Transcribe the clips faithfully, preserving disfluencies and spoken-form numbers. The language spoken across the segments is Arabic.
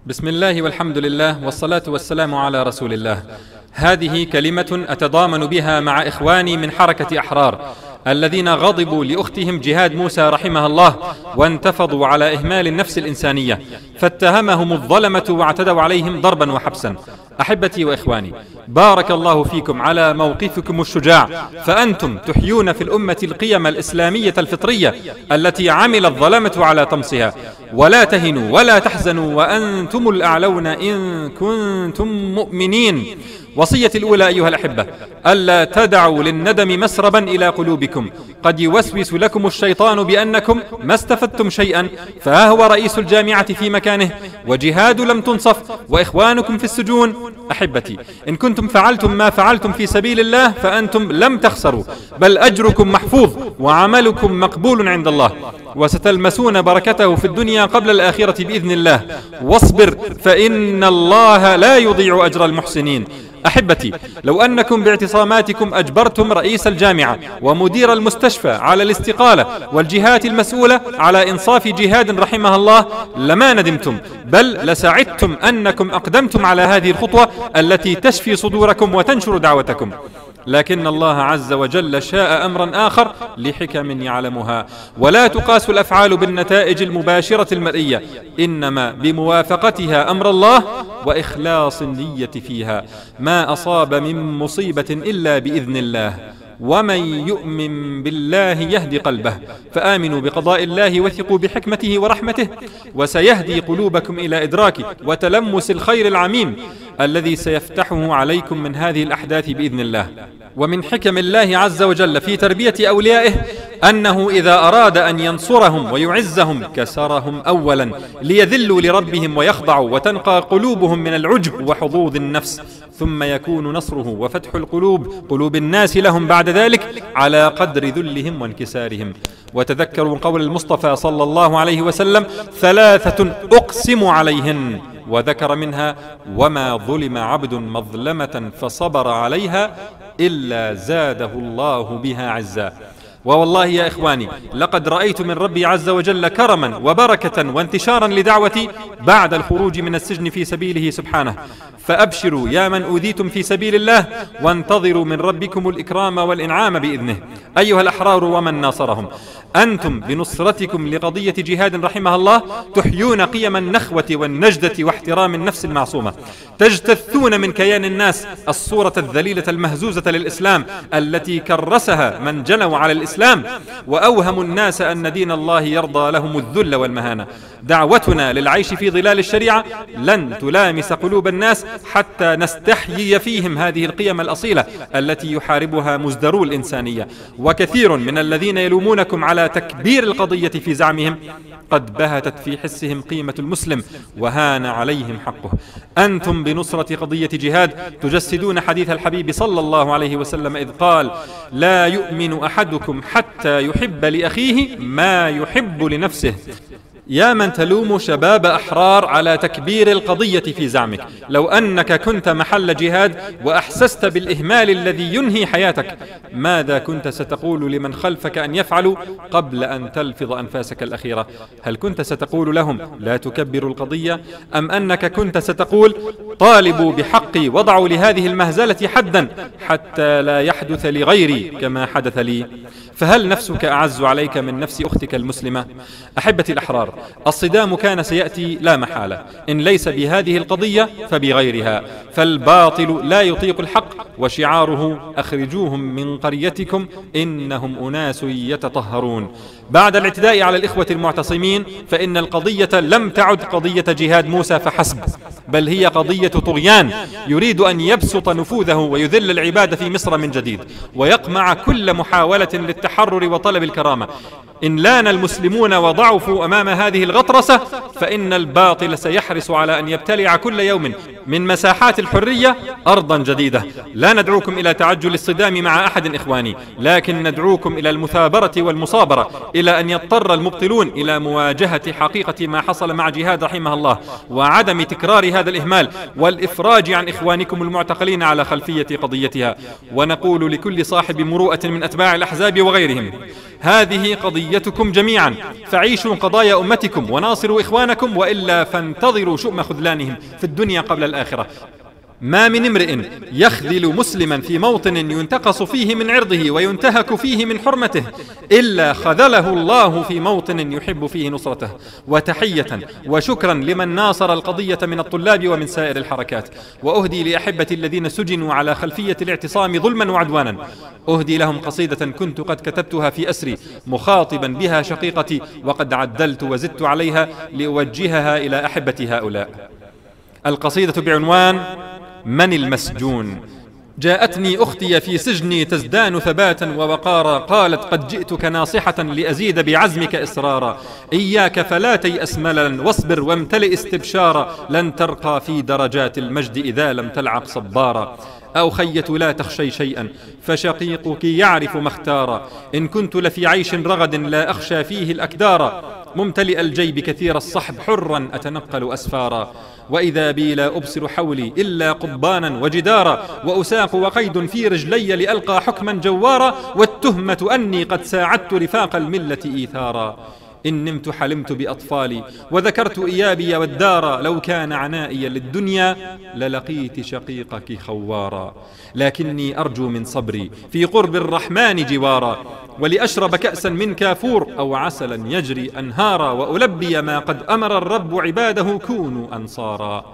بسم الله والحمد لله والصلاة والسلام على رسول الله. هذه كلمة أتضامن بها مع إخواني من حركة أحرار الذين غضبوا لأختهم جهاد موسى رحمها الله وانتفضوا على إهمال النفس الإنسانية، فاتهمهم الظلمة واعتدوا عليهم ضربا وحبسا. أحبتي وإخواني، بارك الله فيكم على موقفكم الشجاع، فأنتم تحيون في الأمة القيم الإسلامية الفطرية التي عمل الظلمة على طمسها. ولا تهنوا ولا تحزنوا وأنتم الأعلون إن كنتم مؤمنين. وصيتي الأولى أيها الأحبة، ألا تدعوا للندم مسربا إلى قلوبكم. قد يوسوس لكم الشيطان بأنكم ما استفدتم شيئا، فها هو رئيس الجامعة في مكانه، وجهاد لم تنصف، وإخوانكم في السجون. أحبتي، إن كنتم فعلتم ما فعلتم في سبيل الله فأنتم لم تخسروا، بل أجركم محفوظ وعملكم مقبول عند الله، وستلمسون بركته في الدنيا قبل الآخرة بإذن الله. واصبر فإن الله لا يضيع أجر المحسنين. أحبتي، لو أنكم باعتصاماتكم أجبرتم رئيس الجامعة ومدير المستشفى على الاستقالة والجهات المسؤولة على إنصاف جهاد رحمها الله لما ندمتم، بل لسعدتم أنكم أقدمتم على هذه الخطوة التي تشفي صدوركم وتنشر دعوتكم. لكن الله عز وجل شاء أمرا آخر لحكم يعلمها. ولا تقاس الأفعال بالنتائج المباشرة المرئية، إنما بموافقتها أمر الله وإخلاص النية فيها. ما أصاب من مصيبة إلا بإذن الله، ومن يؤمن بالله يهدي قلبه. فآمنوا بقضاء الله وثقوا بحكمته ورحمته، وسيهدي قلوبكم إلى إدراك وتلمس الخير العميم الذي سيفتحه عليكم من هذه الأحداث بإذن الله. ومن حكم الله عز وجل في تربية أوليائه أنه إذا أراد أن ينصرهم ويعزهم كسرهم أولا ليذلوا لربهم ويخضعوا وتنقى قلوبهم من العجب وحظوظ النفس، ثم يكون نصره وفتح القلوب قلوب الناس لهم بعد ذلك على قدر ذلهم وانكسارهم. وتذكروا قول المصطفى صلى الله عليه وسلم: ثلاثة أقسم عليهن، وذكر منها: وما ظلم عبد مظلمة فصبر عليها إلا زاده الله بها عزا. ووالله يا إخواني، لقد رأيت من ربي عز وجل كرما وبركة وانتشارا لدعوتي بعد الخروج من السجن في سبيله سبحانه. فأبشروا يا من أوذيتم في سبيل الله، وانتظروا من ربكم الإكرام والإنعام بإذنه. أيها الأحرار ومن ناصرهم، أنتم بنصرتكم لقضية جهاد رحمها الله تحيون قيم النخوة والنجدة واحترام النفس المعصومة، تجتثون من كيان الناس الصورة الذليلة المهزوزة للإسلام التي كرسها من جنوا على الإسلام وأوهموا الناس أن دين الله يرضى لهم الذل والمهانة. دعوتنا للعيش في ظلال الشريعة لن تلامس قلوب الناس حتى نستحيي فيهم هذه القيم الأصيلة التي يحاربها مزدرو الإنسانية. وكثير من الذين يلومونكم على تكبير القضية في زعمهم قد بهتت في حسهم قيمة المسلم وهان عليهم حقه. أنتم بنصرة قضية جهاد تجسدون حديث الحبيب صلى الله عليه وسلم إذ قال: لا يؤمن أحدكم حتى يحب لأخيه ما يحب لنفسه. يا من تلوم شباب أحرار على تكبير القضية في زعمك، لو أنك كنت محل جهاد وأحسست بالإهمال الذي ينهي حياتك، ماذا كنت ستقول لمن خلفك أن يفعلوا قبل أن تلفظ أنفاسك الأخيرة؟ هل كنت ستقول لهم لا تكبروا القضية، أم أنك كنت ستقول طالبوا بحقي وضعوا لهذه المهزلة حدا حتى لا يحدث لغيري كما حدث لي؟ فهل نفسك أعز عليك من نفس أختك المسلمة؟ أحبتي الأحرار، الصدام كان سيأتي لا محالة، إن ليس بهذه القضية فبغيرها. فالباطل لا يطيق الحق، وشعاره أخرجوهم من قريتكم إنهم أناس يتطهرون. بعد الاعتداء على الإخوة المعتصمين فإن القضية لم تعد قضية جهاد موسى فحسب، بل هي قضية طغيان يريد أن يبسط نفوذه ويذل العباد في مصر من جديد، ويقمع كل محاولة للتحرر وطلب الكرامة. إن لان المسلمون وضعفوا أمام هذه الغطرسة فإن الباطل سيحرص على أن يبتلع كل يوم من مساحات الحرية أرضا جديدة. لا ندعوكم إلى تعجل الصدام مع أحد إخواني، لكن ندعوكم إلى المثابرة والمصابرة إلى أن يضطر المبطلون إلى مواجهة حقيقة ما حصل مع جهاد رحمه الله، وعدم تكرار هذا الإهمال والإفراج عن إخوانكم المعتقلين على خلفية قضيتها. ونقول لكل صاحب مروءة من أتباع الأحزاب وغيرهم: هذه قضيتكم جميعا، فعيشوا قضايا أمتكم وناصروا إخوانكم، وإلا فانتظروا شؤم خذلانهم في الدنيا قبل الآخرة. ما من امرئ يخذل مسلما في موطن ينتقص فيه من عرضه وينتهك فيه من حرمته إلا خذله الله في موطن يحب فيه نصرته. وتحية وشكرا لمن ناصر القضية من الطلاب ومن سائر الحركات. وأهدي لأحبتي الذين سجنوا على خلفية الاعتصام ظلما وعدوانا، أهدي لهم قصيدة كنت قد كتبتها في أسري مخاطبا بها شقيقتي، وقد عدلت وزدت عليها لأوجهها إلى أحبتي هؤلاء. القصيدة بعنوان: من المسجون. جاءتني أختي في سجني تزدان ثباتا ووقارا، قالت قد جئتك ناصحة لأزيد بعزمك إصرارا، إياك فلا تيأس مللا واصبر وامتلئ استبشارا، لن ترقى في درجات المجد إذا لم تلعق صبارا. أو خية لا تخشي شيئا فشقيقك يعرف ما اختارا، إن كنت لفي عيش رغد لا أخشى فيه الأكدارا، ممتلئ الجيب كثير الصحب حرا أتنقل أسفارا، وإذا بي لا أبصر حولي إلا قضبانا وجدارا، وأساق وقيد في رجلي لألقى حكما جوارا، والتهمة أني قد ساعدت رفاق الملة إيثارا، إن نمت حلمت بأطفالي وذكرت إيابي والدار، لو كان عنائي للدنيا للقيت شقيقك خوارا، لكني أرجو من صبري في قرب الرحمن جوارا، ولأشرب كأسا من كافور أو عسلا يجري أنهارا، وألبي ما قد أمر الرب عباده كونوا أنصارا.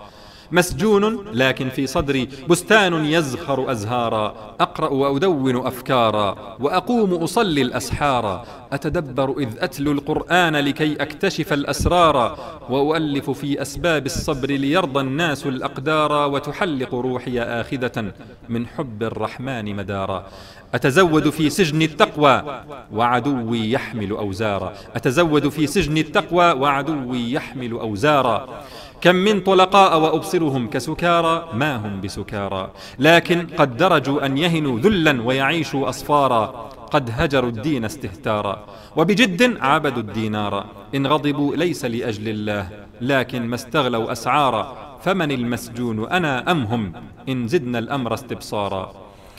مسجون لكن في صدري بستان يزخر أزهارا، أقرأ وأدون أفكارا وأقوم أصلي الأسحارا، أتدبر إذ أتلو القرآن لكي أكتشف الأسرار، وأؤلف في أسباب الصبر ليرضى الناس الأقدار، وتحلق روحي آخذة من حب الرحمن مدارا. أتزود في سجن التقوى وعدوي يحمل أوزارا، أتزود في سجن التقوى وعدوي يحمل أوزارا، كم من طلقاء وأبصرهم كسكارى ما هم بسكارى، لكن قد درجوا أن يهنوا ذلا ويعيشوا أصفارا، قد هجروا الدين استهتارا وبجد عبدوا الدينارا، إن غضبوا ليس لأجل الله لكن ما استغلوا أسعارا، فمن المسجون أنا أم هم إن زدنا الأمر استبصارا.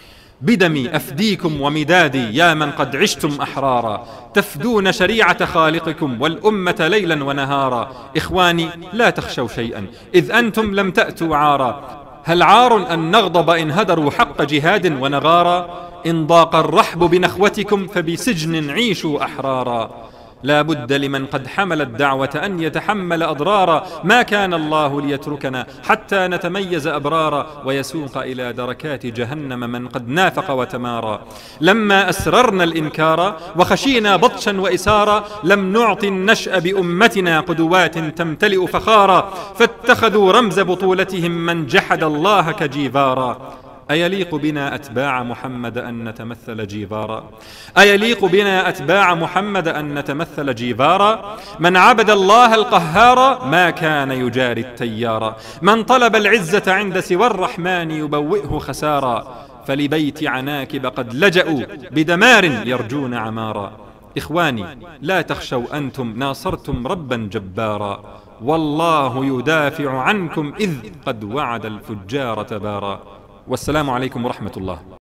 بدمي أفديكم ومدادي يا من قد عشتم أحرارا، تفدون شريعة خالقكم والأمة ليلا ونهارا، إخواني لا تخشوا شيئا إذ أنتم لم تأتوا عارا، هل عار أن نغضب إن هدروا حق جهاد ونغارا، إن ضاق الرحب بنخوتكم فبسجن عيشوا أحرارا، لا بد لمن قد حمل الدعوة أن يتحمل أضرارا، ما كان الله ليتركنا حتى نتميز أبرارا، ويسوق إلى دركات جهنم من قد نافق وتمارا، لما أسررنا الإنكار وخشينا بطشا وإسارا، لم نعطي النشأ بأمتنا قدوات تمتلئ فخارا، فاتخذوا رمز بطولتهم من جحد الله كجيفارا. أيليق بنا أتباع محمد أن نتمثل جيفارا، أيليق بنا أتباع محمد أن نتمثل جيفارا، من عبد الله القهار ما كان يجاري التيارا، من طلب العزة عند سوى الرحمن يبوئه خسارا، فلبيت عناكب قد لجأوا بدمار يرجون عمارا. إخواني لا تخشوا أنتم ناصرتم ربا جبارا، والله يدافع عنكم إذ قد وعد الفجار تبارا. والسلام عليكم ورحمة الله.